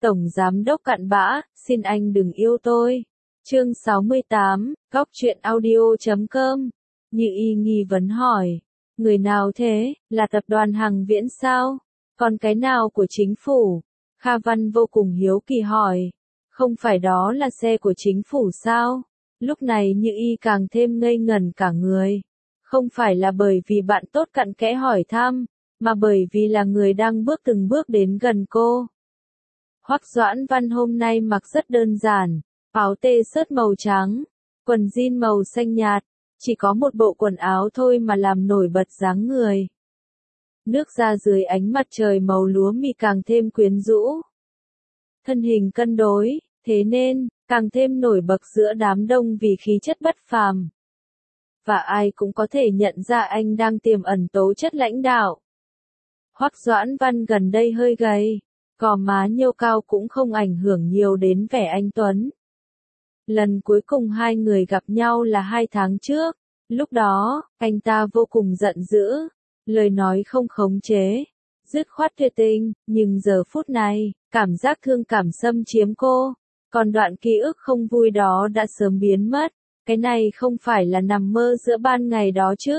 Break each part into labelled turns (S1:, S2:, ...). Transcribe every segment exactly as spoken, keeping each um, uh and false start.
S1: Tổng Giám đốc cặn bã, xin anh đừng yêu tôi. Chương sáu mươi tám, góc truyện audio chấm com. Như Y nghi vấn hỏi. Người nào thế, là tập đoàn Hằng Viễn sao? Còn cái nào của chính phủ? Kha Văn vô cùng hiếu kỳ hỏi. Không phải đó là xe của chính phủ sao? Lúc này Như Y càng thêm ngây ngẩn cả người. Không phải là bởi vì bạn tốt cặn kẽ hỏi thăm, mà bởi vì là người đang bước từng bước đến gần cô. Hoắc Doãn Văn hôm nay mặc rất đơn giản, áo tê sớt màu trắng, quần jean màu xanh nhạt, chỉ có một bộ quần áo thôi mà làm nổi bật dáng người. Nước da dưới ánh mặt trời màu lúa mì càng thêm quyến rũ. Thân hình cân đối, thế nên, càng thêm nổi bật giữa đám đông vì khí chất bất phàm. Và ai cũng có thể nhận ra anh đang tiềm ẩn tố chất lãnh đạo. Hoắc Doãn Văn gần đây hơi gầy, gò má nhô cao cũng không ảnh hưởng nhiều đến vẻ anh tuấn. Lần cuối cùng hai người gặp nhau là hai tháng trước, lúc đó, anh ta vô cùng giận dữ, lời nói không khống chế, dứt khoát tuyệt tình, nhưng giờ phút này, cảm giác thương cảm xâm chiếm cô, còn đoạn ký ức không vui đó đã sớm biến mất, cái này không phải là nằm mơ giữa ban ngày đó chứ.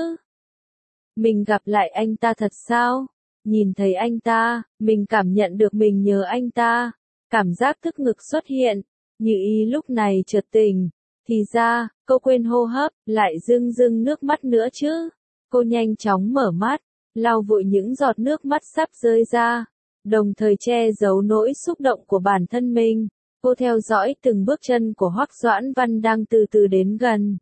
S1: Mình gặp lại anh ta thật sao? Nhìn thấy anh ta, mình cảm nhận được mình nhớ anh ta, cảm giác tức ngực xuất hiện, Như Y lúc này chợt tỉnh, thì ra, cô quên hô hấp, lại rưng rưng nước mắt nữa chứ. Cô nhanh chóng mở mắt, lau vội những giọt nước mắt sắp rơi ra, đồng thời che giấu nỗi xúc động của bản thân mình. Cô theo dõi từng bước chân của Hoắc Doãn Văn đang từ từ đến gần.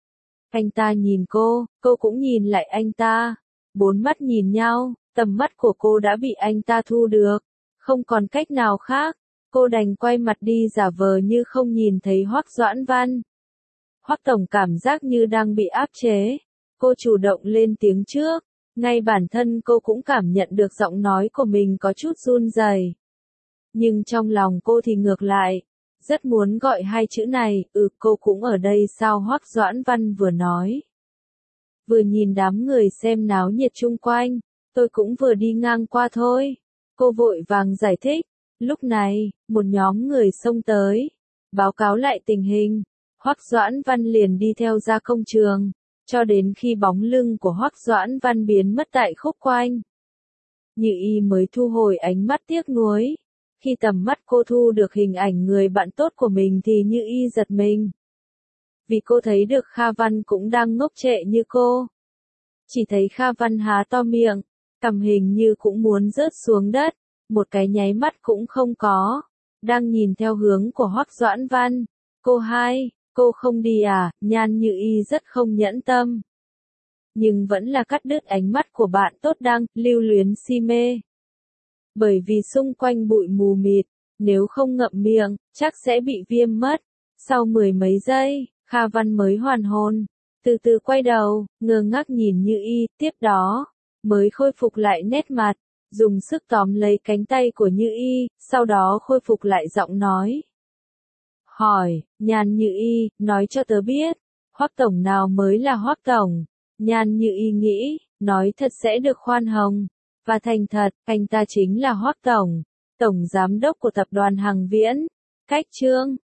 S1: Anh ta nhìn cô, cô cũng nhìn lại anh ta. Bốn mắt nhìn nhau, tầm mắt của cô đã bị anh ta thu được. Không còn cách nào khác, cô đành quay mặt đi giả vờ như không nhìn thấy Hoắc Doãn Văn. Hoắc tổng cảm giác như đang bị áp chế. Cô chủ động lên tiếng trước, ngay bản thân cô cũng cảm nhận được giọng nói của mình có chút run rẩy. Nhưng trong lòng cô thì ngược lại, rất muốn gọi hai chữ này, ừ cô cũng ở đây sao Hoắc Doãn Văn vừa nói. Vừa nhìn đám người xem náo nhiệt chung quanh, tôi cũng vừa đi ngang qua thôi. Cô vội vàng giải thích, lúc này, một nhóm người xông tới, báo cáo lại tình hình, Hoắc Doãn Văn liền đi theo ra công trường, cho đến khi bóng lưng của Hoắc Doãn Văn biến mất tại khúc quanh. Như Y mới thu hồi ánh mắt tiếc nuối. Khi tầm mắt cô thu được hình ảnh người bạn tốt của mình thì Như Y giật mình. Vì cô thấy được Kha Văn cũng đang ngốc trệ như cô. Chỉ thấy Kha Văn há to miệng, cằm hình như cũng muốn rớt xuống đất, một cái nháy mắt cũng không có, đang nhìn theo hướng của Hoắc Doãn Văn. Cô hai, cô không đi à? Nhan Như Y rất không nhẫn tâm. Nhưng vẫn là cắt đứt ánh mắt của bạn tốt đang lưu luyến si mê. Bởi vì xung quanh bụi mù mịt, nếu không ngậm miệng, chắc sẽ bị viêm mất. Sau mười mấy giây, Kha Văn mới hoàn hồn, từ từ quay đầu, ngơ ngác nhìn Như Y, tiếp đó, mới khôi phục lại nét mặt, dùng sức tóm lấy cánh tay của Như Y, sau đó khôi phục lại giọng nói. Hỏi, Nhan Như Y, nói cho tớ biết, Hoắc tổng nào mới là Hoắc tổng? Nhan Như Y nghĩ, nói thật sẽ được khoan hồng. Và thành thật, anh ta chính là Hoắc tổng, tổng giám đốc của tập đoàn Hằng Viễn. Cách chương